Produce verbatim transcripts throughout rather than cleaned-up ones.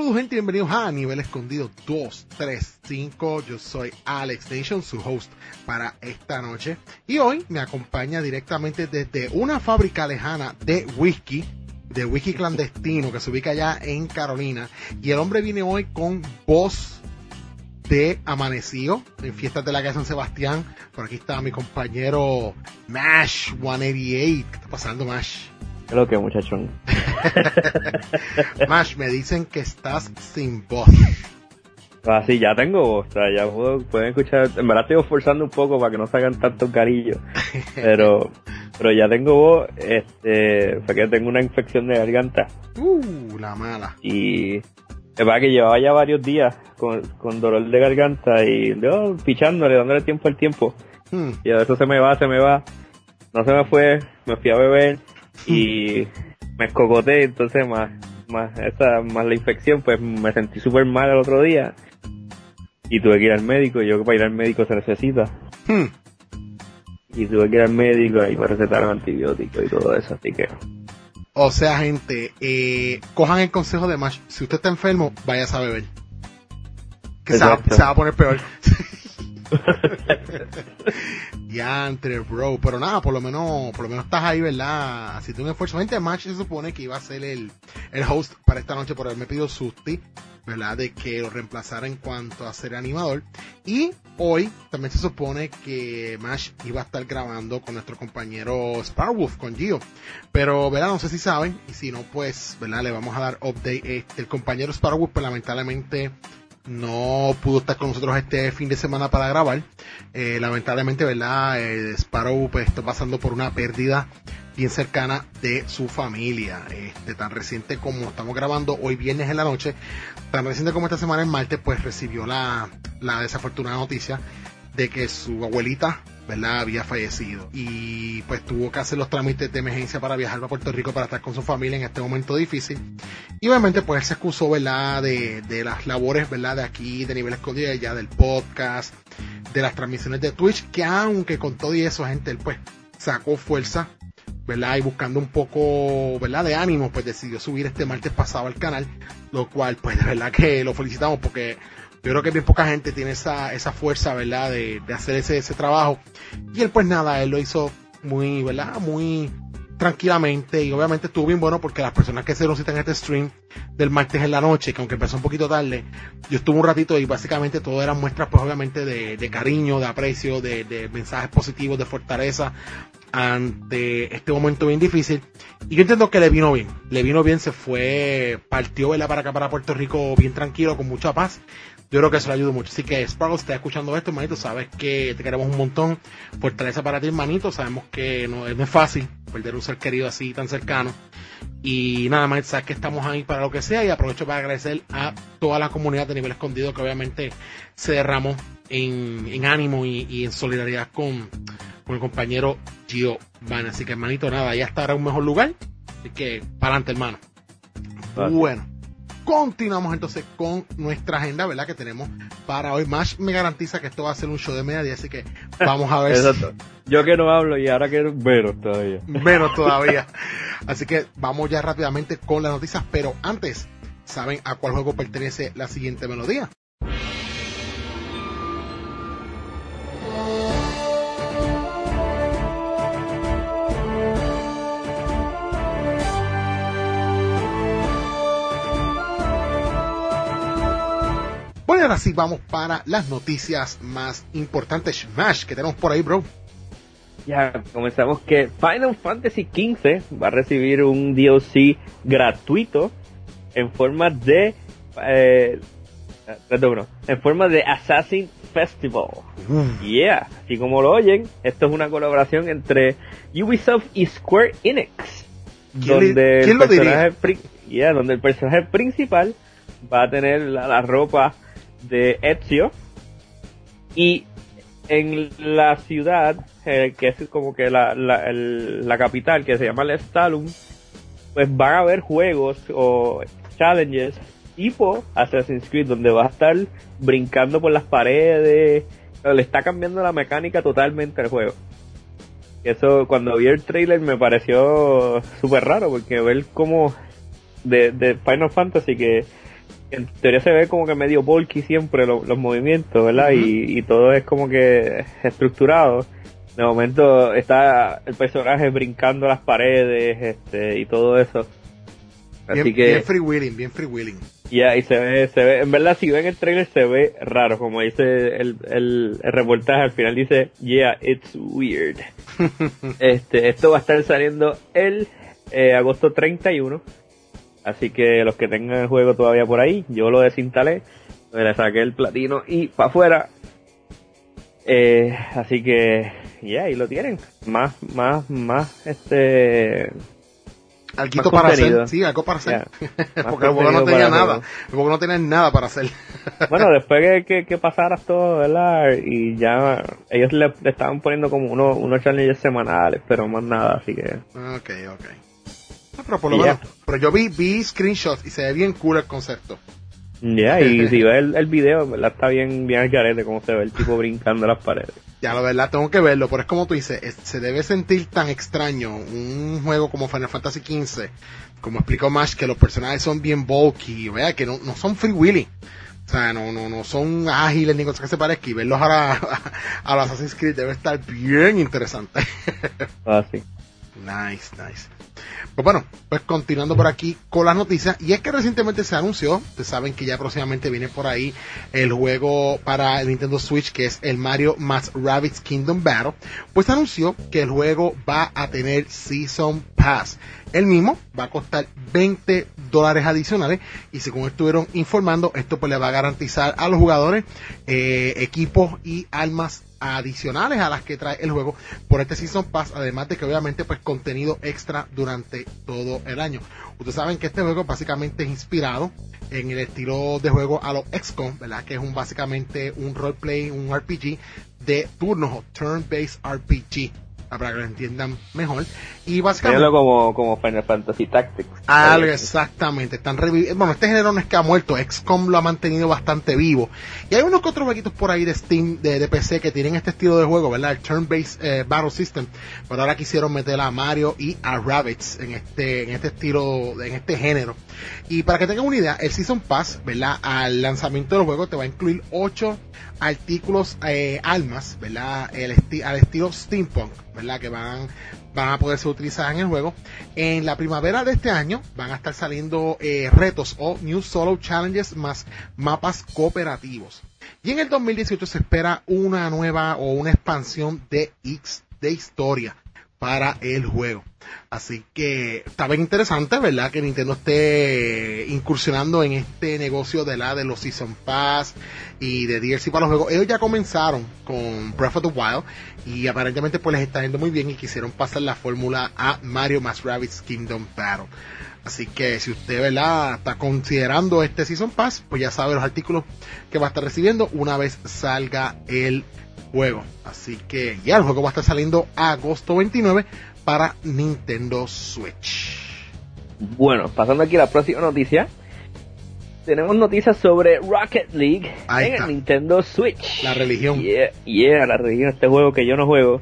Saludos gente, bienvenidos a Nivel Escondido dos tres cinco. Yo soy Alex Nation, su host para esta noche. Y hoy me acompaña directamente desde una fábrica lejana de whisky, de whisky clandestino que se ubica allá en Carolina. Y el hombre viene hoy con voz de amanecido en fiestas de la calle San Sebastián. Por aquí está mi compañero Mash ciento ochenta y ocho. ¿Qué está pasando, Mash? ¿Qué es lo que, muchachón? Mash, me dicen que estás sin voz. Ah, sí, ya tengo voz, o sea, ya puedo, pueden escuchar, en verdad estoy esforzando un poco para que no salgan tantos carillos, pero pero ya tengo voz, este, fue que tengo una infección de garganta. Uh, la mala. Y es verdad que llevaba ya varios días con, con dolor de garganta y yo pichándole, dándole tiempo al tiempo. Hmm. Y a eso se me va, se me va, no se me fue, me fui a beber y me escocoté, entonces más más esa más la infección, pues me sentí súper mal el otro día y tuve que ir al médico. Y yo, que para ir al médico se necesita, hmm. y tuve que ir al médico y me recetaron antibióticos y todo eso, así que o sea, gente, eh, cojan el consejo de Mash: si usted está enfermo, váyase a beber, que se va, se va a poner peor. Ya, entre bro, pero nada, por lo menos, por lo menos estás ahí, ¿verdad? Haciendo un esfuerzo. Gente, Match se supone que iba a ser el, el host para esta noche, por haberme pedido Susti, ¿verdad? De que lo reemplazara en cuanto a ser animador. Y hoy también se supone que Mash iba a estar grabando con nuestro compañero Sparwolf, con Gio. Pero, ¿verdad? No sé si saben, y si no, pues, ¿verdad? Le vamos a dar update. Este, el compañero Sparwolf, pues lamentablemente no pudo estar con nosotros este fin de semana para grabar. Eh, lamentablemente, ¿verdad? Eh, Sparrow pues está pasando por una pérdida bien cercana de su familia. Este, tan reciente como estamos grabando hoy viernes en la noche, tan reciente como esta semana en martes, pues recibió la, la desafortunada noticia de que su abuelita, ¿verdad?, había fallecido, y pues tuvo que hacer los trámites de emergencia para viajar a Puerto Rico para estar con su familia en este momento difícil. Y obviamente pues él se excusó, ¿verdad?, de, de las labores, ¿verdad?, de aquí, de Nivel Escondido, ya del podcast, de las transmisiones de Twitch, que aunque con todo y eso, gente, él pues sacó fuerza, ¿verdad?, y buscando un poco, ¿verdad?, de ánimo, pues decidió subir este martes pasado al canal, lo cual pues de verdad que lo felicitamos, porque yo creo que bien poca gente tiene esa, esa fuerza, ¿verdad?, de, de hacer ese, ese trabajo. Y él pues nada, él lo hizo muy, ¿verdad?, muy tranquilamente, y obviamente estuvo bien bueno porque las personas que se nos citan en este stream del martes en la noche, que aunque empezó un poquito tarde, yo estuve un ratito y básicamente todo eran muestras pues obviamente de, de cariño, de aprecio, de, de mensajes positivos, de fortaleza ante este momento bien difícil. Y yo entiendo que le vino bien, le vino bien, se fue, partió, ¿verdad?, para acá, para Puerto Rico, bien tranquilo, con mucha paz. Yo creo que eso le ayuda mucho. Así que, Sparrow, si estás escuchando esto, hermanito, sabes que te queremos un montón. Fortaleza para ti, hermanito. Sabemos que no, no es fácil perder un ser querido así, tan cercano. Y nada más, sabes que estamos ahí para lo que sea. Y aprovecho para agradecer a toda la comunidad de Nivel Escondido que obviamente se derramó en, en ánimo y, y en solidaridad con, con el compañero Giovanni. Así que, hermanito, nada, ya estará en un mejor lugar. Así que, para adelante, hermano. Gracias. Bueno. Continuamos entonces con nuestra agenda, ¿verdad?, que tenemos para hoy. Mash me garantiza que esto va a ser un show de media, así que vamos a ver. Exacto. Si... Yo que no hablo y ahora quiero menos todavía. Menos todavía. Así que vamos ya rápidamente con las noticias, pero antes, ¿saben a cuál juego pertenece la siguiente melodía? Bueno, ahora sí vamos para las noticias más importantes. Smash, que tenemos por ahí, bro. Ya comenzamos que Final Fantasy quince va a recibir un D L C gratuito en forma de eh, perdón, en forma de Assassin Festival. Mm. Yeah, así como lo oyen, esto es una colaboración entre Ubisoft y Square Enix, ¿Quién, donde ¿quién el lo diría? personaje pri- yeah, donde el personaje principal va a tener la, la ropa de Ezio, y en la ciudad eh, que es como que la, la, el, la capital, que se llama Lestalum, pues van a haber juegos o challenges tipo Assassin's Creed, donde va a estar brincando por las paredes. Le está cambiando la mecánica totalmente al juego. Eso, cuando vi el trailer me pareció súper raro, porque ver como de, de Final Fantasy, que en teoría se ve como que medio bulky siempre lo, los movimientos, ¿verdad? Uh-huh. y, y todo es como que estructurado. De momento está el personaje brincando las paredes, este, y todo eso. Así bien, que bien freewheeling, bien freewheeling. Ya, yeah, y se ve, se ve, en verdad si ven el trailer se ve raro, como dice el, el, el reportaje al final dice, yeah, it's weird. este, esto va a estar saliendo el eh, agosto treinta y uno, así que los que tengan el juego todavía por ahí, yo lo desinstalé, le saqué el platino y para afuera. Eh, así que, ya, yeah, ahí lo tienen, más, más, más, este... Alguito para hacer, sí, algo para hacer. Yeah. Porque el juego no tenía nada. El juego no tenía nada para hacer. Bueno, después que, que, que pasaras todo, ¿verdad? Y ya ellos le, le estaban poniendo como uno, unos challenges semanales, pero más nada, así que. Ok, ok. No, pero por lo menos, yeah. Pero yo vi, vi screenshots y se ve bien cool el concepto. Ya, yeah, y si ves el, el video, ¿verdad? Está bien, bien al garete como se ve el tipo brincando las paredes. Ya, la verdad, tengo que verlo, pero es como tú dices, es, se debe sentir tan extraño un juego como Final Fantasy quince, como explicó Mash, que los personajes son bien bulky, ¿verdad? Que no, no son freewheeling, o sea, no, no, no son ágiles ni cosas que se parezcan, y verlos a, la, a los Assassin's Creed debe estar bien interesante. Ah, sí. Nice, nice. Pues bueno, pues continuando por aquí con las noticias, y es que recientemente se anunció, ustedes saben que ya próximamente viene por ahí el juego para el Nintendo Switch, que es el Mario más Rabbids Kingdom Battle, pues se anunció que el juego va a tener Season Pass. El mismo va a costar veinte dólares adicionales, y según estuvieron informando, esto pues le va a garantizar a los jugadores eh, equipos y armas adicionales a las que trae el juego por este Season Pass, además de que obviamente pues contenido extra durante todo el año. Ustedes saben que este juego básicamente es inspirado en el estilo de juego a los X COM, ¿verdad? Que es un básicamente un roleplay, un R P G de turnos, turn-based R P G, para que lo entiendan mejor. Y básicamente como, como Final Fantasy Tactics. Algo exactamente, están reviviendo. Bueno, este género no es que ha muerto, X COM lo ha mantenido bastante vivo. Y hay unos que otros jueguitos por ahí de Steam, de, de P C, que tienen este estilo de juego, ¿verdad? El turn-based eh, battle system. Pero ahora quisieron meter a Mario y a Rabbids en este, en este estilo, en este género. Y para que tengan una idea, el Season Pass, ¿verdad? Al lanzamiento del juego te va a incluir ocho artículos, eh, armas, ¿verdad? El esti- al estilo steampunk, ¿verdad? Que van, van a poder ser utilizadas en el juego. En la primavera de este año van a estar saliendo eh, retos o New Solo Challenges más mapas cooperativos. Y en el dos mil dieciocho se espera una nueva o una expansión de X de historia para el juego. Así que está bien interesante, ¿verdad? Que Nintendo esté incursionando en este negocio de la de los Season Pass y de D L C para los juegos. Ellos ya comenzaron con Breath of the Wild y aparentemente pues les está yendo muy bien y quisieron pasar la fórmula a Mario más Rabbids Kingdom Battle. Así que si usted, ¿verdad?, está considerando este Season Pass, pues ya sabe los artículos que va a estar recibiendo una vez salga el juego. Así que ya el juego va a estar saliendo agosto veintinueve para Nintendo Switch. Bueno, pasando aquí a la próxima noticia, tenemos noticias sobre Rocket League Ahí en está. el Nintendo Switch. La religión. Yeah, yeah, la religión, este juego que yo no juego.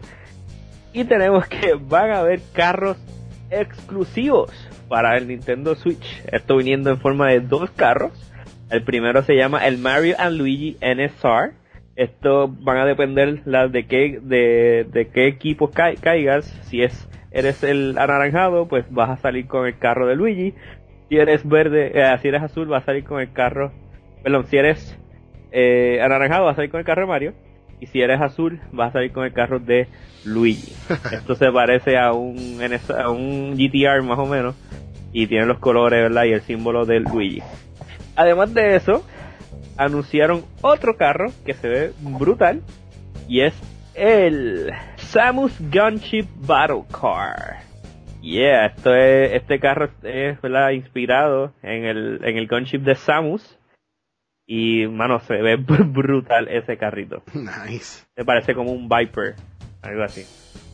Y tenemos que van a haber carros exclusivos para el Nintendo Switch. Esto viniendo en forma de dos carros. El primero se llama el Mario and Luigi N S R. Esto van a depender la de qué de, de qué equipo ca- caigas. Si es eres el anaranjado, pues vas a salir con el carro de Luigi. Si eres verde, eh, si eres azul, vas a salir con el carro. Perdón, si eres eh, anaranjado, vas a salir con el carro de Mario. Y si eres azul, vas a salir con el carro de Luigi. Esto se parece a un a un G T R más o menos. Y tiene los colores, ¿verdad? Y el símbolo de Luigi. Además de eso, anunciaron otro carro que se ve brutal. Y es el Samus Gunship Battle Car. Yeah, esto es, este carro es, ¿verdad?, inspirado en el, en el Gunship de Samus. Y, mano, se ve brutal ese carrito. Nice. Me parece como un Viper, algo así.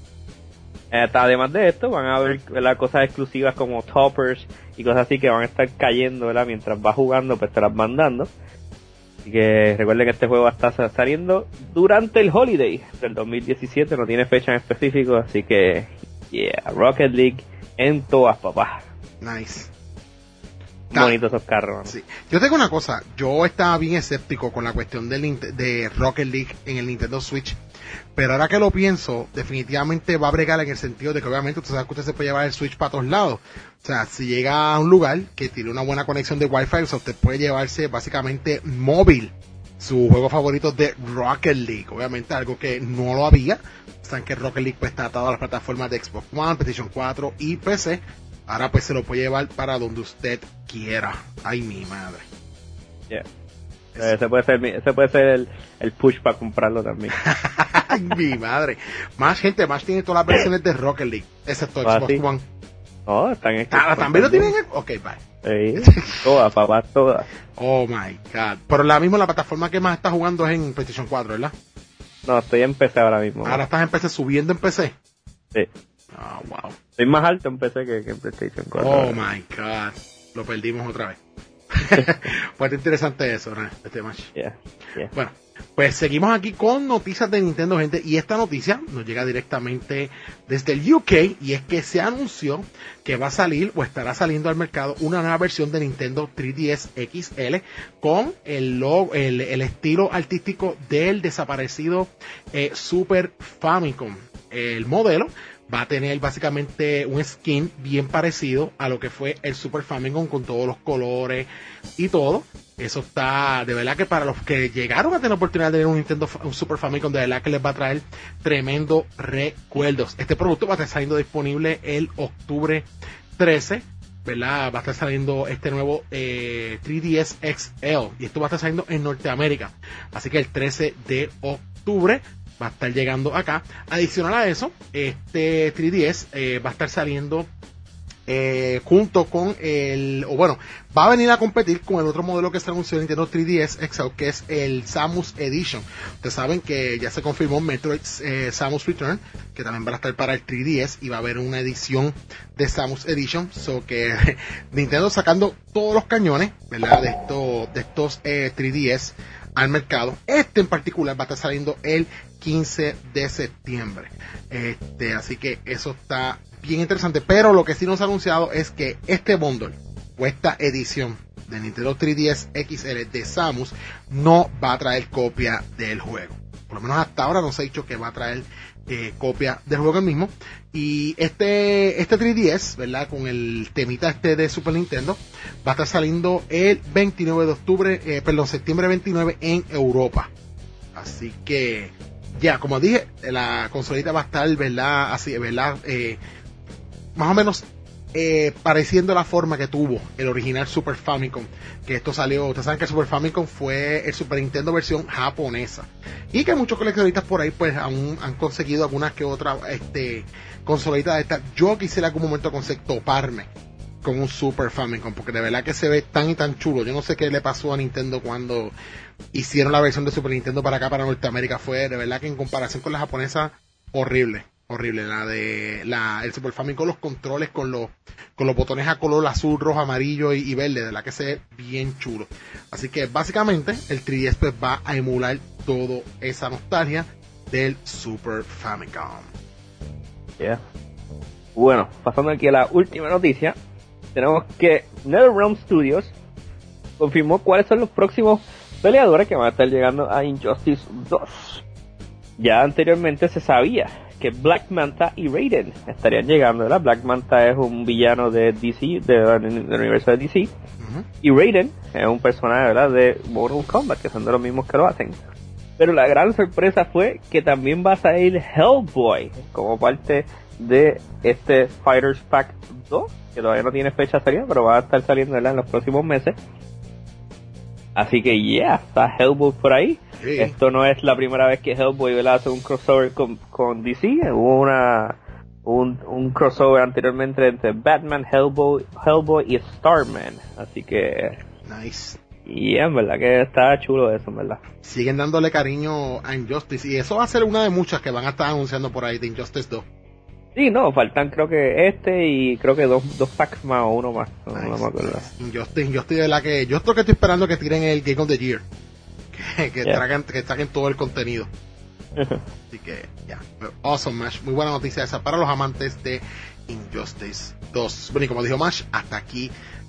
Eh, además de esto, van a haber, ¿verdad?, cosas exclusivas como toppers y cosas así que van a estar cayendo, ¿verdad?, mientras vas jugando, pues te las van dando. Así que recuerden que este juego va a estar saliendo durante el holiday del dos mil diecisiete, no tiene fecha en específico, así que, yeah, Rocket League en todas, papá. Nice. bonitos esos carros. Sí. Yo tengo una cosa, yo estaba bien escéptico con la cuestión del, de Rocket League en el Nintendo Switch, pero ahora que lo pienso, definitivamente va a bregar en el sentido de que obviamente usted sabe que usted se puede llevar el Switch para todos lados. O sea, si llega a un lugar que tiene una buena conexión de Wi-Fi, o sea, usted puede llevarse básicamente móvil su juego favorito de Rocket League. Obviamente algo que no lo había. Saben que Rocket League pues, está atado a las plataformas de Xbox One, PlayStation cuatro y P C. Ahora pues se lo puede llevar para donde usted quiera. Ay, mi madre. Yeah. Ese puede ser, ese puede ser el, el push para comprarlo también. Ay, mi madre. Más gente, más tiene todas las versiones de Rocket League, excepto ¿Ah, Xbox sí? One. Oh, están en Ah, ¿también lo tienen? Ok, bye. Sí, todas, papá, todas. Oh my god. Pero la misma la plataforma que más estás jugando es en PlayStation cuatro, ¿verdad? No, estoy en P C ahora mismo. Ahora estás en P C subiendo en P C. Sí. Oh, wow. Estoy más alto en P C que, que en PlayStation cuatro. Oh my god. Lo perdimos otra vez. Fue interesante eso, ¿no? Este match. Yeah, yeah. Bueno, pues seguimos aquí con noticias de Nintendo, gente, y esta noticia nos llega directamente desde el U K, y es que se anunció que va a salir o estará saliendo al mercado una nueva versión de Nintendo tres D S X L con el logo, el, el estilo artístico del desaparecido eh, Super Famicom. El modelo va a tener básicamente un skin bien parecido a lo que fue el Super Famicom, con todos los colores y todo. Eso está, de verdad que para los que llegaron a tener la oportunidad de tener un Nintendo, un Super Famicom, de verdad que les va a traer tremendo recuerdos. Este producto va a estar saliendo disponible el octubre trece, ¿verdad? Va a estar saliendo este nuevo eh, tres D S X L, y esto va a estar saliendo en Norteamérica. Así que el trece de octubre va a estar llegando acá. Adicional a eso, este tres D S eh, va a estar saliendo eh, junto con el, o bueno, va a venir a competir con el otro modelo que se anunció en Nintendo tres D S X L, que es el Samus Edition. Ustedes saben que ya se confirmó Metroid eh, Samus Return, que también va a estar para el tres D S, y va a haber una edición de Samus Edition. So que Nintendo sacando todos los cañones, ¿verdad? De estos, de estos eh, tres D S al mercado. Este en particular va a estar saliendo el quince de septiembre. Este, así que eso está bien interesante. Pero lo que sí nos ha anunciado es que este bundle o esta edición de Nintendo tres D S X L de Samus no va a traer copia del juego. Por lo menos hasta ahora nos ha dicho que va a traer eh, copia del juego mismo. Y este, este tres D S, ¿verdad? Con el temita este de Super Nintendo, va a estar saliendo el veintinueve de octubre, eh, perdón, septiembre veintinueve en Europa. Así que, ya, como dije, la consolita va a estar, ¿verdad? Así, ¿verdad? Eh, más o menos eh, pareciendo la forma que tuvo el original Super Famicom, que esto salió, ustedes saben que el Super Famicom fue el Super Nintendo versión japonesa, y que muchos coleccionistas por ahí pues aún han conseguido algunas que otras este, consolitas de estas. Yo quisiera en algún momento conseguir toparme con un Super Famicom, porque de verdad que se ve tan y tan chulo. Yo no sé qué le pasó a Nintendo cuando hicieron la versión de Super Nintendo para acá, para Norteamérica. Fue de verdad que en comparación con la japonesa, horrible. Horrible, la de la el Super Famicom, los controles con los con los botones a color azul, rojo, amarillo y, y verde, de la que se ve bien chulo. Así que básicamente el tres D S pues, va a emular toda esa nostalgia del Super Famicom. Yeah. Bueno, pasando aquí a la última noticia, tenemos que NetherRealm Studios confirmó cuáles son los próximos peleadores que van a estar llegando a Injustice dos. Ya anteriormente se sabía que Black Manta y Raiden estarían llegando, ¿verdad? Black Manta es un villano de D C, de, del universo de D C, uh-huh. Y Raiden es un personaje, ¿verdad?, de Mortal Kombat, que son de los mismos que lo hacen. Pero la gran sorpresa fue que también va a salir Hellboy como parte de este Fighters Pack dos, que todavía no tiene fecha de salida, pero va a estar saliendo, ¿verdad?, en los próximos meses. Así que yeah, está Hellboy por ahí. Sí. Esto no es la primera vez que Hellboy, ¿verdad?, hace un crossover con, con D C. Hubo una un, un crossover anteriormente entre Batman, Hellboy, Hellboy y Starman. Así que nice. Y yeah, en verdad que está chulo eso, en verdad. Siguen dándole cariño a Injustice, y eso va a ser una de muchas que van a estar anunciando por ahí de Injustice dos. Sí, no, faltan creo que este y creo que dos, dos packs más o uno más. No, nice. No me acuerdo. Injustice, yo estoy de la que, yo esto que estoy esperando que tiren el Game of the Year. Que, que, yeah. traigan, que traigan todo el contenido. Así que, ya. Yeah. Awesome, Mash. Muy buena noticia esa para los amantes de Injustice dos. Bueno, y como dijo Mash, hasta aquí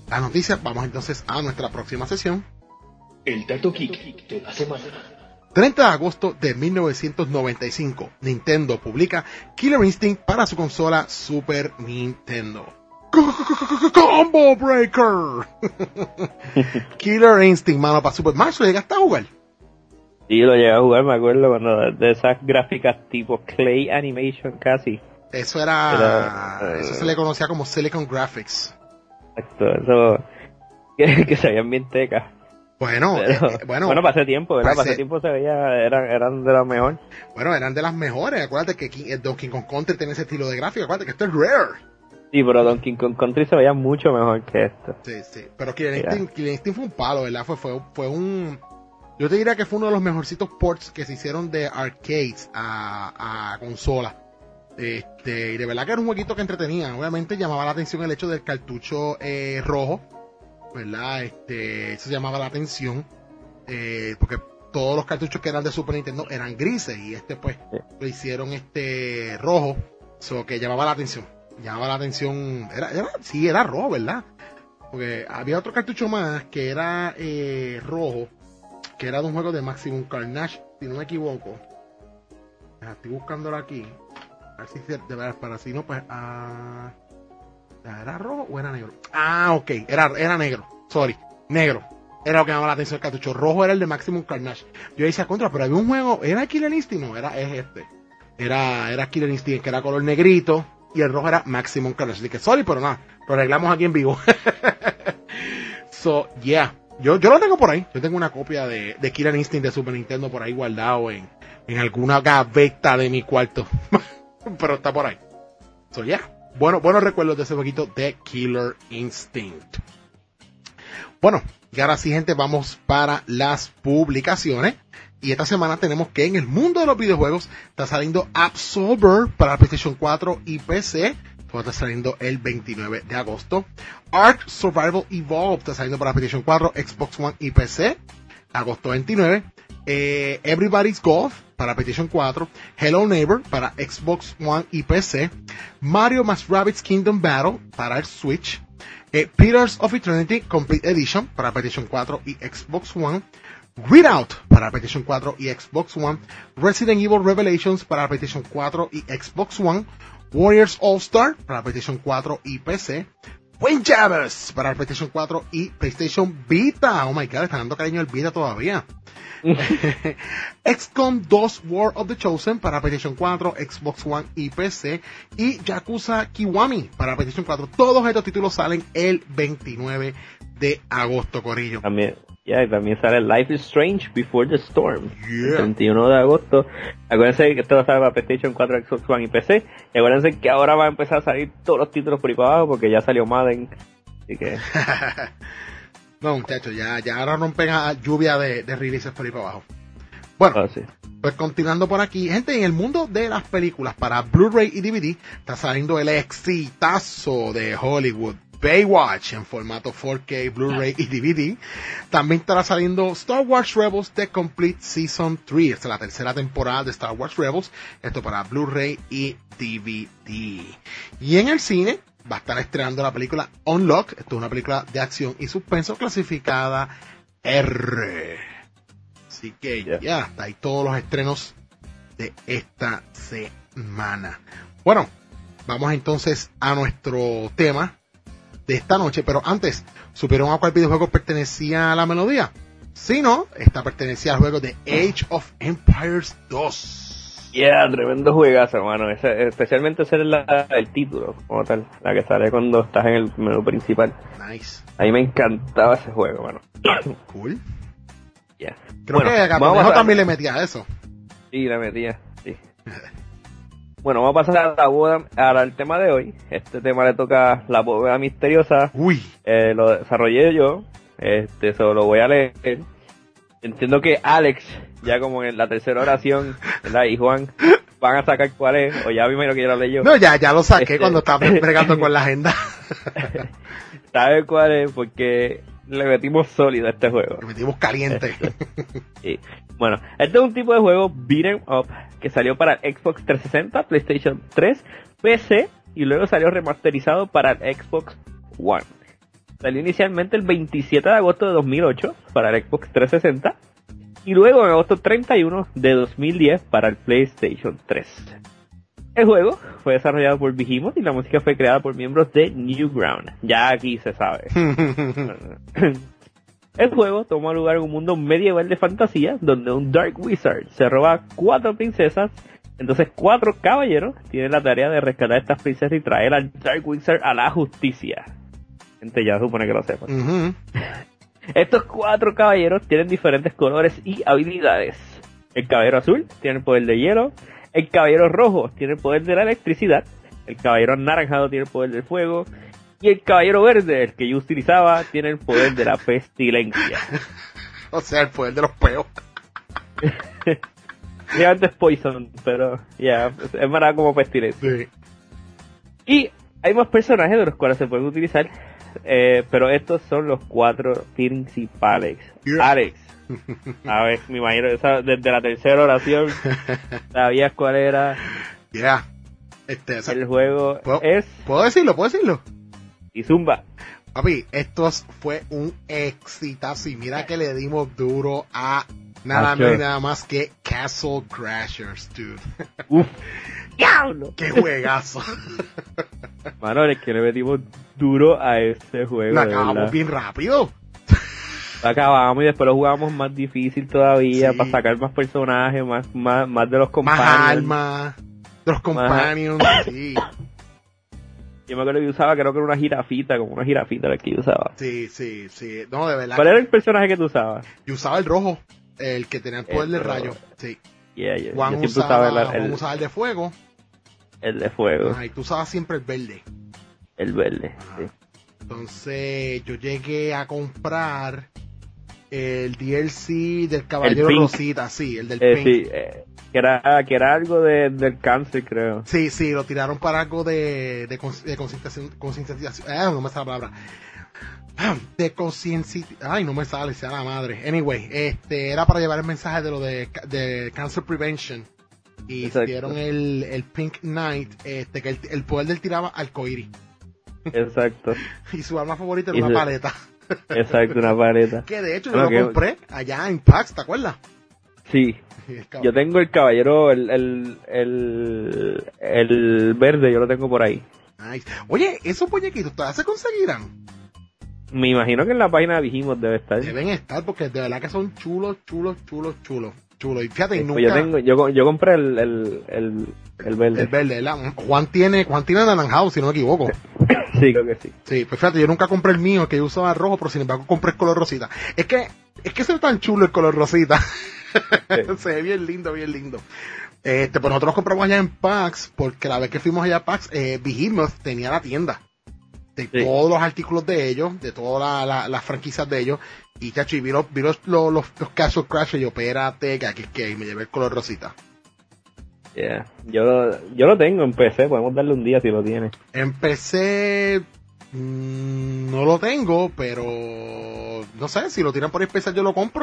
las noticias, vamos entonces a nuestra próxima sesión. El dato geek de la semana. treinta de agosto de mil novecientos noventa y cinco, Nintendo publica Killer Instinct para su consola Super Nintendo. Combo Breaker. Killer Instinct, mano, para Super Mario, ¿llegaste a jugar? Sí, lo llegué a jugar, me acuerdo, cuando de esas gráficas tipo Clay Animation casi. Eso era, era eso se le conocía como Silicon Graphics. Exacto, eso que, que se veían bien tecas. Bueno, Pero, eh, bueno, bueno, para ese tiempo, ¿verdad? Para ese ese... tiempo se veía, eran, eran de las mejores. Bueno, eran de las mejores. Acuérdate que King, el Donkey Kong Country tiene ese estilo de gráfico. Acuérdate que esto es Rare. Sí, pero Donkey Kong Country se veía mucho mejor que esto. Sí, sí. Pero Killer Instinct, Killer Instinct fue un palo, ¿verdad? Fue, fue, fue un... Yo te diría que fue uno de los mejorcitos ports que se hicieron de arcades a, a consola. Este, y de verdad que era un jueguito que entretenía. Obviamente llamaba la atención el hecho del cartucho eh, rojo, ¿verdad? Este, eso llamaba la atención. Eh, porque todos los cartuchos que eran de Super Nintendo eran grises y este pues sí. Lo hicieron este rojo, so que llamaba la atención, llamaba la atención, era, era sí era rojo, ¿verdad? Porque había otro cartucho más que era eh, rojo, que era de un juego de Maximum Carnage, si no me equivoco. Estoy buscándolo aquí, a ver si de verdad, para si no pues ah, ¿era rojo o era negro? Ah, ok, era, era negro, sorry, negro. Era lo que llamaba la atención el cartucho. Rojo era el de Maximum Carnage. Yo decía contra, pero había un juego, ¿era Killer Instinct? No, era es este. Era, era Killer Instinct, que era color negrito, y el rojo era Maximum Carnage. Así que sorry, pero nada, lo arreglamos aquí en vivo. So, yeah. Yo, yo lo tengo por ahí. Yo tengo una copia de, de Killer Instinct de Super Nintendo por ahí guardado en, en alguna gaveta de mi cuarto. Pero está por ahí. So, yeah. Bueno, buenos recuerdos de ese jueguito de Killer Instinct. Bueno, y ahora sí, gente, vamos para las publicaciones. Y esta semana tenemos que en el mundo de los videojuegos está saliendo Absolver para PlayStation cuatro y P C. Esto está saliendo el veintinueve de agosto. Ark Survival Evolved está saliendo para PlayStation cuatro, Xbox One y P C. Agosto veintinueve. Eh, Everybody's Golf para PlayStation cuatro. Hello Neighbor para Xbox One y P C. Mario más Rabbids Kingdom Battle para el Switch. Eh, Pillars of Eternity Complete Edition para PlayStation cuatro y Xbox One. Readout para PlayStation cuatro y Xbox One. Resident Evil Revelations para PlayStation cuatro y Xbox One. Warriors All Star para PlayStation cuatro y P C. Windjammers para PlayStation cuatro y PlayStation Vita. Oh my god, están dando cariño al Vita todavía. X COM dos War of the Chosen para PlayStation cuatro, Xbox One y P C. Y Yakuza Kiwami para PlayStation cuatro. Todos estos títulos salen el veintinueve de agosto, corillo. También, yeah, también sale Life is Strange Before the Storm. Yeah. El veintiuno de agosto. Acuérdense que esto va a salir para PlayStation cuatro, Xbox One y P C. Y acuérdense que ahora va a empezar a salir todos los títulos por ahí para abajo porque ya salió Madden. Así que... No, muchachos, ya, ya ahora rompen a lluvia de, de releases por ahí para abajo. Bueno, oh, sí. Pues continuando por aquí, gente, en el mundo de las películas para Blu-ray y D V D está saliendo el exitazo de Hollywood, Baywatch, en formato cuatro K, Blu-ray y D V D. También estará saliendo Star Wars Rebels The Complete Season tres, esta es la tercera temporada de Star Wars Rebels, esto para Blu-ray y D V D. Y en el cine va a estar estrenando la película Unlock, esto es una película de acción y suspenso clasificada R. Así que ya, yeah, está ahí todos los estrenos de esta semana. Bueno, vamos entonces a nuestro tema de esta noche, pero antes, ¿supieron a cuál videojuego pertenecía la melodía? Si no, esta pertenecía al juego de Age of Empires dos. Yeah, tremendo juegazo, hermano. Ese, especialmente ese es la, el título, como tal, la que sale cuando estás en el menú principal. Nice. A mí me encantaba ese juego, hermano. Cool. Yeah. Creo bueno, que a Caponejo también le metía a eso. Sí, le metía, sí. Bueno, vamos a pasar a la boda, al tema de hoy. Este tema le toca La Bóveda Misteriosa. Uy. Eh, lo desarrollé yo. Este, solo lo voy a leer. Entiendo que Alex, ya como en la tercera oración, ¿verdad? Y Juan van a sacar cuál es, o ya me imagino que ya lo leí yo. No, ya, ya lo saqué este... cuando estaba bregando con la agenda. ¿Sabes cuál es? Porque le metimos sólido a este juego. Le metimos caliente. Este, sí. Bueno, este es un tipo de juego beat'em up que salió para el Xbox trescientos sesenta, PlayStation tres, P C y luego salió remasterizado para el Xbox One. Salió inicialmente el veintisiete de agosto de dos mil ocho para el Xbox trescientos sesenta y luego en agosto treinta y uno de dos mil diez para el PlayStation tres. El juego fue desarrollado por Behemoth y la música fue creada por miembros de Newground. Ya aquí se sabe. El juego toma lugar en un mundo medieval de fantasía donde un Dark Wizard se roba cuatro princesas. Entonces cuatro caballeros tienen la tarea de rescatar a estas princesas y traer al Dark Wizard a la justicia. Gente, ya supone que lo sepan. Uh-huh. Estos cuatro caballeros tienen diferentes colores y habilidades. El caballero azul tiene el poder de hielo. El caballero rojo tiene el poder de la electricidad. El caballero anaranjado tiene el poder del fuego. Y el caballero verde, el que yo utilizaba, tiene el poder de la pestilencia. O sea, el poder de los peos. Y antes Poison, pero ya, yeah, es más como pestilencia. Sí. Y hay más personajes de los cuales se pueden utilizar, eh, pero estos son los cuatro principales. Yeah. Alex, a ver, me imagino, esa, desde la tercera oración, ¿sabías cuál era? Ya, yeah. este, o sea, el juego ¿puedo, es... ¿Puedo decirlo? ¿Puedo decirlo? Y zumba. Papi, esto fue un exitazo y mira que le dimos duro a nada menos nada más que Castle Crashers, dude. Uf. ¡Diablo! ¡Qué juegazo! Mano, es que le metimos duro a ese juego. Lo acabamos bien rápido. Lo acabamos y después lo jugamos más difícil todavía, sí, para sacar más personajes, más, más, más de los companions. Más almas, de los companions, sí. Yo me acuerdo que usaba, creo que era una jirafita, como una jirafita la que yo usaba. Sí, sí, sí. No, de verdad. ¿Cuál era el personaje que tú usabas? Yo usaba el rojo, el que tenía el poder el del rayo. Sí. Yeah, yeah. Juan, yo usaba, usaba el, Juan usaba el de fuego. El de fuego. Ajá, y tú usabas siempre el verde. El verde, Ajá. sí. Entonces, yo llegué a comprar el D L C del Caballero Rosita, sí, el del eh, Pink. Sí, eh, que era, que era algo de, del cáncer, creo. Sí, sí, lo tiraron para algo de, de, de concientización, concientización, ah, no me sale la palabra. De conciencia, ay, no me sale, sea la madre. Anyway, este, era para llevar el mensaje de lo de, de Cancer Prevention. Y dieron el, el Pink Knight, este, que el, el poder del tiraba arcoíris. Exacto. Y su arma favorita era una paleta. Exacto, una paleta. Que de hecho yo okay. lo compré allá en PAX, ¿te acuerdas? Sí. Yo tengo el caballero, el, el, el, el verde, yo lo tengo por ahí. Nice. Oye, esos muñequitos todavía se conseguirán. Me imagino que en la página de Behemoth debe estar. Deben estar porque de verdad que son chulos, chulos, chulos, chulos. Chulo. Y fíjate, sí, nunca... yo, tengo, yo, yo compré el, el, el, el verde. El verde, ¿verdad? Juan tiene, Juan tiene anaranjado, si no me equivoco. Sí, creo que sí. Sí, pues fíjate, yo nunca compré el mío, que yo usaba rojo, pero sin embargo compré el color rosita. Es que, es que se ve tan chulo el color rosita. Sí. Se ve bien lindo, bien lindo. Este, pues nosotros compramos allá en PAX, porque la vez que fuimos allá a PAX, eh, Behemoth tenía la tienda. De sí. todos los artículos de ellos, de todas la, la, las franquicias de ellos, y chacho, y vi los, vi los, los, los, los Castle Crashers, y yo, espérate, que aquí es que, y me llevé el color rosita. Yeah. Yo, yo lo tengo en P C, podemos darle un día si lo tiene. En P C, mmm, no lo tengo, pero, no sé, si lo tiran por especial yo lo compro.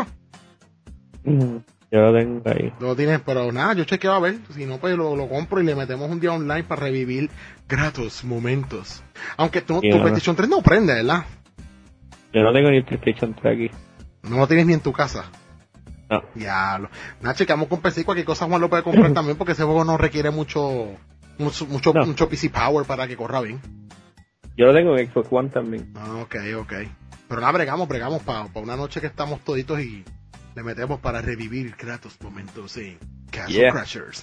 Mm. Yo lo tengo ahí. Lo tienes, pero nada, yo chequeo a ver. Si no, pues lo, lo compro y le metemos un día online para revivir gratos momentos. Aunque tu, tu no, PlayStation tres no prende, ¿verdad? Yo no tengo ni el PlayStation tres aquí. ¿No lo tienes ni en tu casa? No. Ya, lo, nada, chequeamos con P C y cualquier cosa Juan lo puede comprar también porque ese juego no requiere mucho mucho, mucho, no. mucho P C Power para que corra bien. Yo lo tengo en Xbox One también. Ah, ok, ok. Pero nada, bregamos, bregamos para pa una noche que estamos toditos y le metemos para revivir gratos momentos en Castle yeah. Crashers.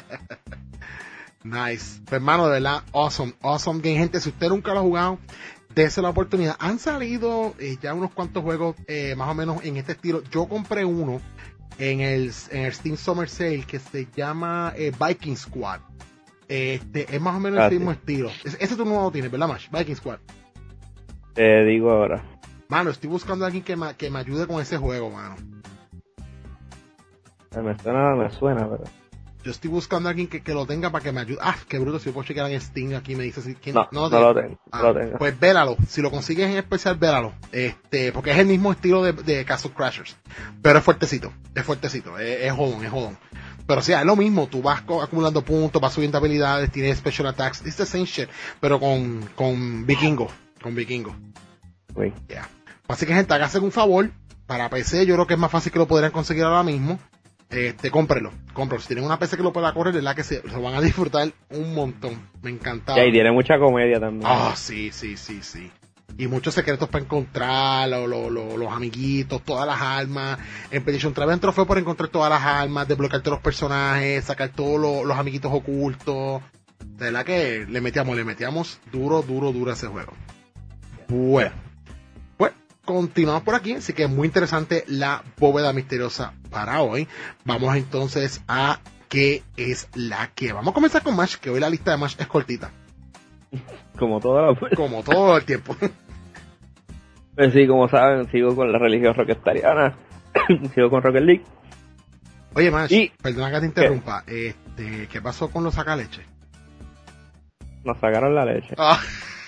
Nice. Pues, hermano, de verdad, awesome, awesome game. Gente, si usted nunca lo ha jugado, dése la oportunidad. Han salido eh, ya unos cuantos juegos eh, más o menos en este estilo. Yo compré uno en el, en el Steam Summer Sale que se llama eh, Viking Squad. Este, es más o menos ah, el mismo sí. estilo. Ese tú no lo tienes, ¿verdad, Mash? Viking Squad. Te digo ahora. Mano, estoy buscando a alguien que me, que me ayude con ese juego, mano. Me suena, me suena, pero... Yo estoy buscando a alguien que, que lo tenga para que me ayude. Ah, qué bruto, si yo puedo chequear en Steam aquí me dice si quién no, no, no lo tengo, ah, no lo tengo. Pues véralo, si lo consigues en especial, véralo. Este, porque es el mismo estilo de, de Castle Crashers. Pero es fuertecito, es fuertecito, es, es jodón, es jodón. Pero sí, es lo mismo, tú vas acumulando puntos, vas subiendo habilidades, tienes special attacks, it's the same shit, pero con, con vikingo, con vikingo. Uy. Yeah. Así que, gente, háganse un favor. Para P C, yo creo que es más fácil que lo podrían conseguir ahora mismo. Este, cómprelo, cómprelo. Si tienen una P C que lo pueda correr, es la que se lo van a disfrutar un montón. Me encantaba. Y tiene mucha comedia también. Ah, oh, sí, sí, sí, sí. Y muchos secretos para encontrar, lo, lo, lo, los amiguitos, todas las armas. En Petition Travel fue por encontrar todas las armas, desbloquearte los personajes, sacar todos los, los amiguitos ocultos. De verdad que le metíamos, le metíamos duro, duro, duro a ese juego. Bueno, pues continuamos por aquí, así que es muy interesante la bóveda misteriosa para hoy. Vamos entonces a qué es la que. Vamos a comenzar con Mash, que hoy la lista de Mash es cortita. Como todo, como todo el tiempo. Pues sí, como saben, sigo con la religión rockstariana. Sigo con Rocket League. Oye, Mash, y, perdona que te interrumpa. ¿Qué? Este, ¿qué pasó con los sacaleche? Nos sacaron la leche. Ah.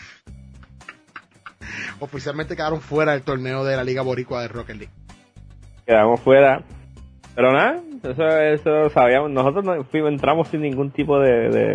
Oficialmente quedaron fuera del torneo de la Liga Boricua de Rocket League. Quedamos fuera. Pero nada, eso, eso lo sabíamos. Nosotros no, fuimos, entramos sin ningún tipo de, de,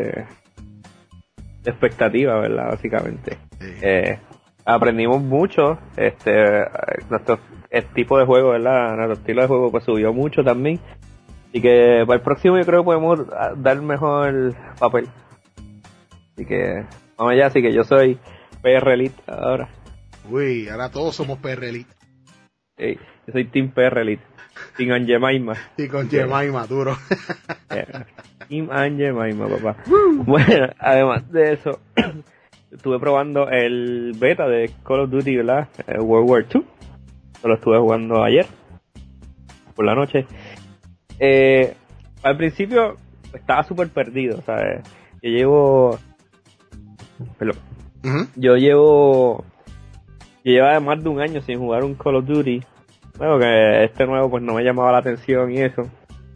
de expectativa, ¿verdad? Básicamente. Sí. Eh, aprendimos mucho. Este, nuestro el tipo de juego, ¿verdad? Nuestro estilo de juego pues subió mucho también. Así que para el próximo yo creo que podemos dar mejor papel. Así que vamos allá. Así que yo soy P R Elite ahora. Uy, ahora todos somos P R Elite. Sí, yo soy Team P R Elite. Team Angemaima. Y con Jemaima, duro. Yeah. Team Angemaima, papá. Woo. Bueno, además de eso, estuve probando el beta de Call of Duty, ¿verdad? World War two. Lo estuve jugando ayer, por la noche. Eh, al principio estaba súper perdido, ¿sabes? Yo llevo... Perdón. Uh-huh. Yo llevo... Yo llevaba más de un año sin jugar un Call of Duty. Bueno, que este nuevo pues no me llamaba la atención y eso.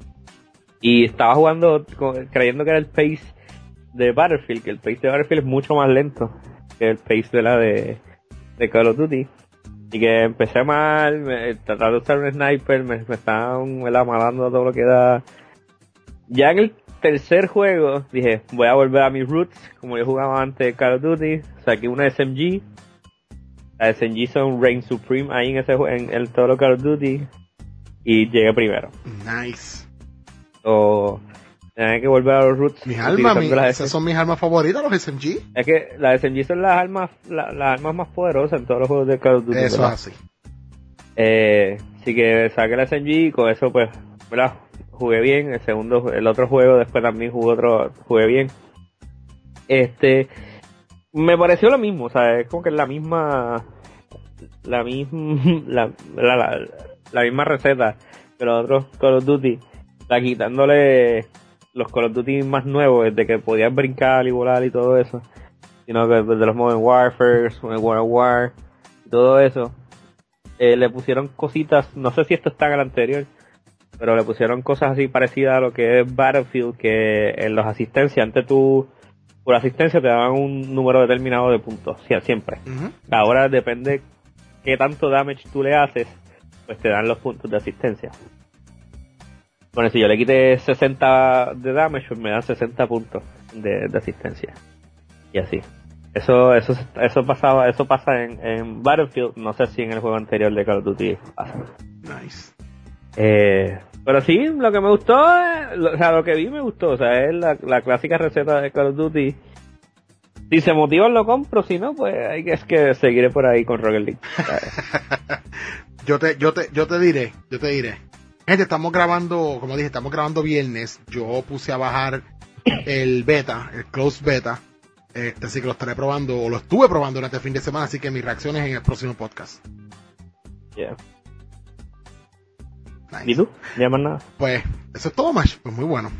Y estaba jugando con, creyendo que era el pace de Battlefield, que el pace de Battlefield es mucho más lento que el pace de la de, de Call of Duty. Y que empecé mal, me, tratando de usar un sniper, me, me estaban matando todo lo que da. Ya en el tercer juego dije, voy a volver a mis roots, como yo jugaba antes de Call of Duty. Saqué una S M G. La S M G son Reign Supreme ahí en ese en el todo Call of Duty. Y llegué primero. Nice. O tenía que volver a los roots. Mis armas, mi, esas son mis armas favoritas, los S M G. Es que las S M G son las armas, la, las armas más poderosas en todos los juegos de Call of Duty. Eso es así. Eh, así que saqué la S M G y con eso pues, ¿verdad? Jugué bien. El segundo, el otro juego después también jugué otro, jugué bien. Este, me pareció lo mismo, o sea, es como que la misma, la misma, la, la, la, la misma receta que los otros Call of Duty, la quitándole los Call of Duty más nuevos, desde que podías brincar y volar y todo eso, sino que desde los Modern Warfare, World of War, y todo eso, eh, le pusieron cositas, no sé si esto está en el anterior, pero le pusieron cosas así parecidas a lo que es Battlefield, que en los asistencias, antes tú, por asistencia te daban un número determinado de puntos, siempre. Uh-huh. Ahora depende qué tanto damage tú le haces, pues te dan los puntos de asistencia. Bueno, si yo le quité sesenta de damage, pues me dan sesenta puntos de, de asistencia. Y así. Eso, eso, eso pasaba, eso pasa en, en Battlefield, no sé si en el juego anterior de Call of Duty pasa. Nice. Eh, pero sí, lo que me gustó, lo, o sea, lo que vi me gustó, o sea, es la, la clásica receta de Call of Duty. Si se motivan lo compro, si no, pues hay que, es que seguiré por ahí con Rocket League. yo te, yo te, yo te diré, yo te diré. Gente, estamos grabando, como dije, estamos grabando viernes. Yo puse a bajar el beta, el closed beta. Este, así que lo estaré probando, o lo estuve probando durante el fin de semana, así que mis reacciones en el próximo podcast. Yeah. Nice. ¿Y tú? ¿Ya más nada? Pues, eso es todo, Mash. Pues muy bueno.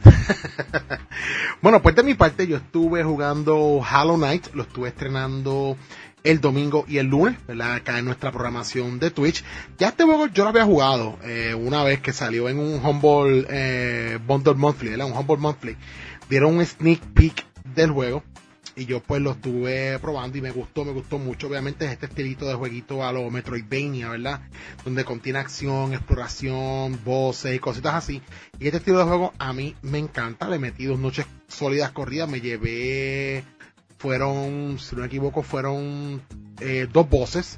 Bueno, pues de mi parte, yo estuve jugando Hollow Knight, lo estuve estrenando el domingo y el lunes, ¿verdad? Acá en nuestra programación de Twitch. Ya este juego yo lo había jugado eh, una vez que salió en un Humble eh, Bundle Monthly, ¿verdad? Un Humble Monthly. Dieron un sneak peek del juego y yo pues lo estuve probando y me gustó, me gustó mucho. Obviamente es este estilito de jueguito a lo Metroidvania, ¿verdad? Donde contiene acción, exploración, voces y cositas así. Y este estilo de juego a mí me encanta. Le metí dos noches sólidas corridas, me llevé... Fueron, si no me equivoco, fueron eh, dos voces.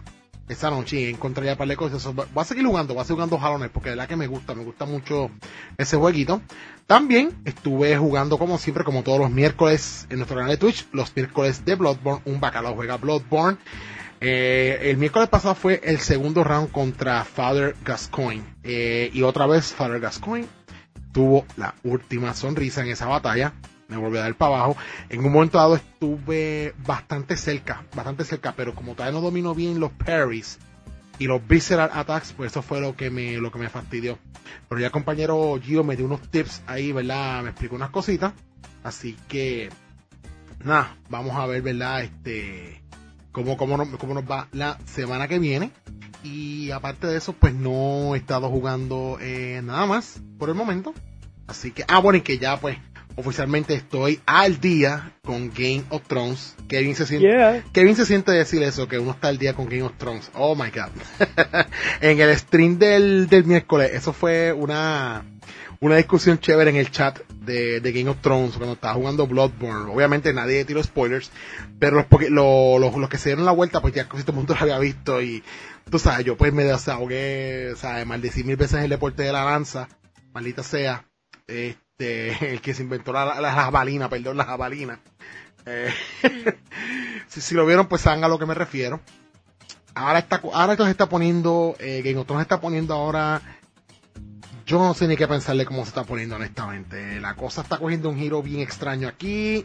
esta noche y encontré ya un par de cosas. Voy a seguir jugando, voy a seguir jugando Hollow Knight porque de verdad que me gusta, me gusta mucho ese jueguito. También estuve jugando como siempre, como todos los miércoles en nuestro canal de Twitch, los miércoles de Bloodborne, un bacalao juega Bloodborne. Eh, el miércoles pasado fue el segundo round contra Father Gascoigne, eh, y otra vez Father Gascoigne tuvo la última sonrisa en esa batalla. Me volví a dar para abajo. En un momento dado estuve bastante cerca, bastante cerca, pero como todavía no domino bien los parries y los visceral attacks, pues eso fue lo que me, lo que me fastidió. Pero ya el compañero Gio me dio unos tips ahí, ¿verdad? Me explicó unas cositas. Así que, nada, vamos a ver, ¿verdad? Este, cómo, cómo, nos, cómo nos va la semana que viene. Y aparte de eso, pues no he estado jugando eh, nada más por el momento. Así que, ah, bueno, y que ya pues oficialmente estoy al día con Game of Thrones. Kevin se siente, yeah. Kevin se siente decir eso, que uno está al día con Game of Thrones. Oh my god. En el stream del, del miércoles, eso fue una, una discusión chévere en el chat de, de Game of Thrones cuando estaba jugando Bloodborne. Obviamente nadie tiró spoilers, pero los, los, los, los que se dieron la vuelta, pues ya casi todo el mundo lo había visto. Y tú sabes, yo pues me desahogué, o sea, maldecí mil veces el deporte de la lanza, maldita sea. Eh, el que se inventó la, la, la jabalina, perdón, la jabalina. Eh, si, si lo vieron, pues saben a lo que me refiero. Ahora está, ahora esto se está poniendo, eh, Game of Thrones está poniendo ahora, yo no sé ni qué pensarle cómo se está poniendo honestamente. La cosa está cogiendo un giro bien extraño aquí.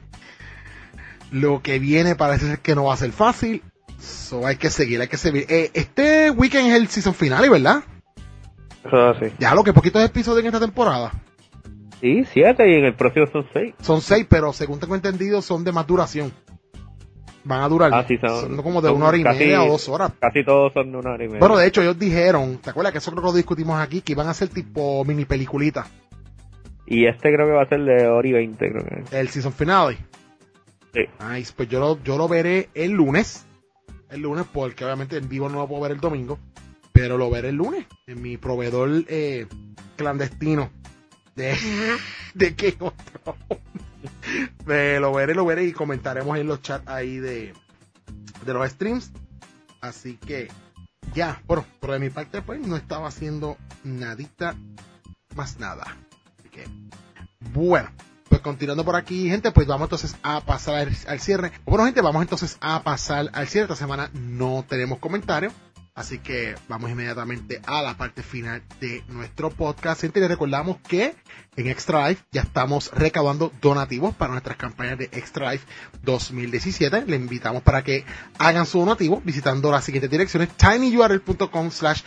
Lo que viene parece ser que no va a ser fácil. So hay que seguir, hay que seguir. Eh, este weekend es el season final, ¿verdad? Ah, sí. Ya lo que poquitos episodios en esta temporada. Sí, siete y en el próximo son seis. Son seis, pero según tengo entendido son de más duración. Van a durar. Ah, sí, son, son como de son una hora y casi, media o dos horas. Casi todos son de una hora y media. Bueno, de hecho ellos dijeron, ¿te acuerdas que eso creo que lo discutimos aquí? Que iban a ser tipo mini peliculitas. Y este creo que va a ser de hora y veinte, creo que. El season finale. Sí. Nice, pues yo lo, yo lo veré el lunes. El lunes, porque obviamente en vivo no lo puedo ver el domingo. Pero lo veré el lunes. En mi proveedor eh, clandestino. De, de Game of Thrones. Me lo veré, lo veré y comentaremos en los chats ahí de, de los streams. Así que ya, bueno, por de mi parte pues no estaba haciendo nadita más nada. Así que, bueno, pues continuando por aquí, gente, pues vamos entonces a pasar al, al cierre. Bueno, gente, vamos entonces a pasar al cierre. Esta semana no tenemos comentarios. Así que vamos inmediatamente a la parte final de nuestro podcast. Gente, les recordamos que en Extra Life ya estamos recaudando donativos para nuestras campañas de Extra Life dos mil diecisiete. Les invitamos para que hagan su donativo visitando las siguientes direcciones: tinyurl.com slash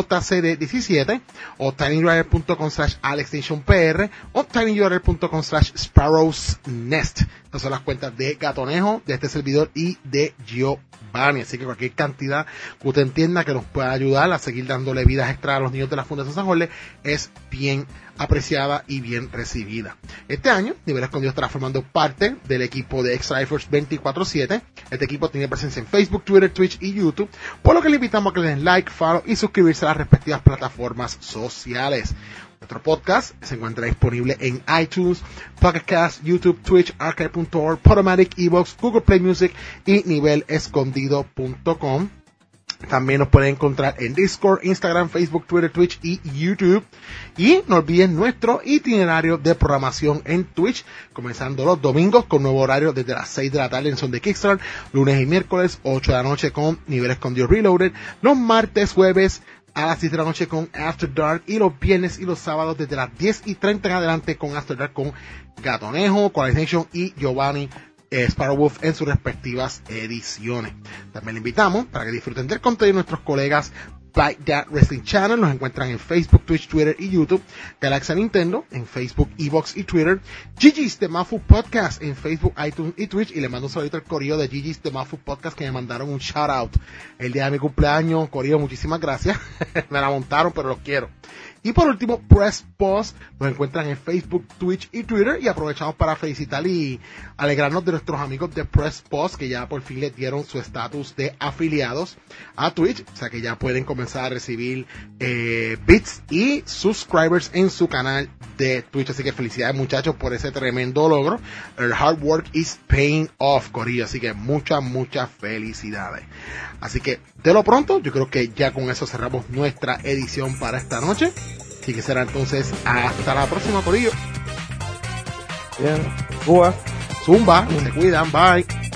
jcd17 o tinyurl.com slash alextensionpr o tinyurl.com slash sparrowsnest. Estas son las cuentas de Gatonejo, de este servidor y de Giovanni. Así que cualquier cantidad que usted entienda que nos pueda ayudar a seguir dándole vidas extra a los niños de la Fundación San Jorge es bien apreciada y bien recibida. Este año, Nivel Escondido estará formando parte del equipo de Extra Life veinticuatro siete. Este equipo tiene presencia en Facebook, Twitter, Twitch y YouTube, por lo que le invitamos a que le den like, follow y suscribirse a las respectivas plataformas sociales. Nuestro podcast se encuentra disponible en iTunes, Pocket Cast, YouTube, Twitch, archive punto org, Podomatic, Evox, Google Play Music y nivel escondido punto com. También nos pueden encontrar en Discord, Instagram, Facebook, Twitter, Twitch y YouTube. Y no olviden nuestro itinerario de programación en Twitch, comenzando los domingos con nuevo horario desde las seis de la tarde en son de Kickstarter, lunes y miércoles ocho de la noche con Nivel Escondido Reloaded, los martes, jueves a las seis de la noche con After Dark y los viernes y los sábados desde las diez y treinta en adelante con After Dark con Gatonejo, Coalition y Giovanni eh, Sparrowwolf en sus respectivas ediciones. También le invitamos para que disfruten del contenido de nuestros colegas By That Wrestling Channel. Nos encuentran en Facebook, Twitch, Twitter y YouTube. Galaxia Nintendo en Facebook, Evox y Twitter. Gigi's The Mafu Podcast en Facebook, iTunes y Twitch. Y le mando un saludito al corillo de Gigi's The Mafu Podcast que me mandaron un shout out el día de mi cumpleaños. Corillo, muchísimas gracias. Me la montaron, pero los quiero. Y por último, Press Post, nos encuentran en Facebook, Twitch y Twitter, y aprovechamos para felicitar y alegrarnos de nuestros amigos de Press Post, que ya por fin les dieron su estatus de afiliados a Twitch, o sea que ya pueden comenzar a recibir eh, bits y subscribers en su canal de Twitch, así que felicidades muchachos por ese tremendo logro. El hard work is paying off, corillo, así que muchas, muchas felicidades. Así que de lo pronto, yo creo que ya con eso cerramos nuestra edición para esta noche, así que será entonces hasta la próxima, corillo. Bien, Cuba. Zumba, se cuidan, bye.